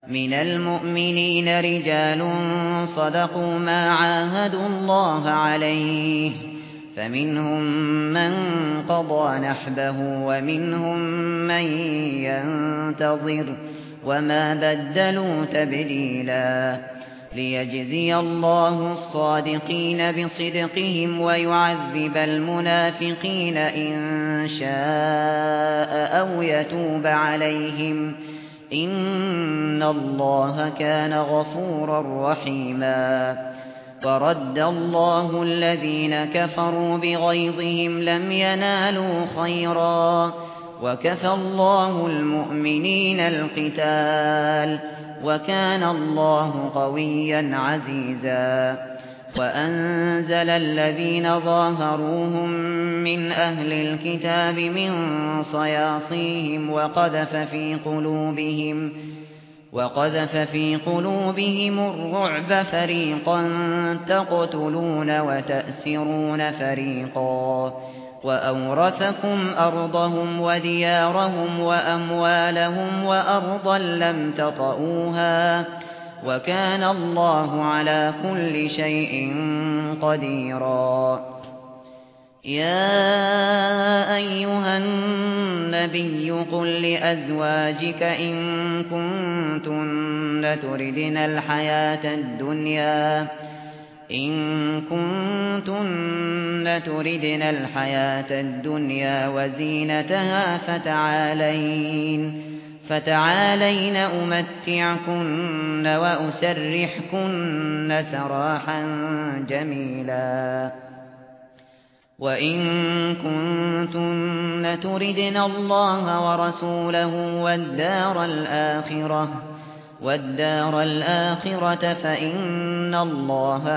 من المؤمنين رجال صدقوا ما عاهدوا الله عليه فمنهم من قضى نحبه ومنهم من ينتظر وما بدلوا تبديلا ليجزي الله الصادقين بصدقهم ويعذب المنافقين إن شاء أو يتوب عليهم إن الله كان غفورا رحيما ورد الله الذين كفروا بغيظهم لم ينالوا خيرا وكفى الله المؤمنين القتال وكان الله قويا عزيزا وأنزل الذين ظاهروهم من أهل الكتاب من صياصيهم وقذف في قلوبهم الرعب فريقا تقتلون وتأسرون فريقا وأورثكم أرضهم وديارهم وأموالهم وأرضا لم تطئوها وكان الله على كل شيء قديرا يا أيها النبي قل لأزواجك إن كنتن تردن الحياة الدنيا وزينتها فتعالين أمتعكن وأسرحكن سراحا جميلا وإن كنتن تردن الله ورسوله والدار الآخرة فإن الله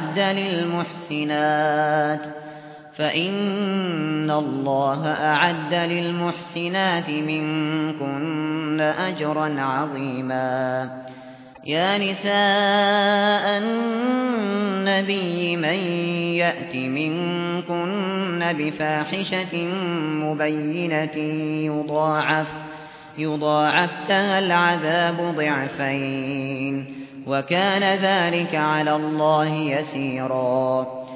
أعد للمحسنات منكن أجرا عظيما يا نساء النبي من يأت منكن بفاحشة مبينة يضاعف لها العذاب ضعفين وكان ذلك على الله يسيرا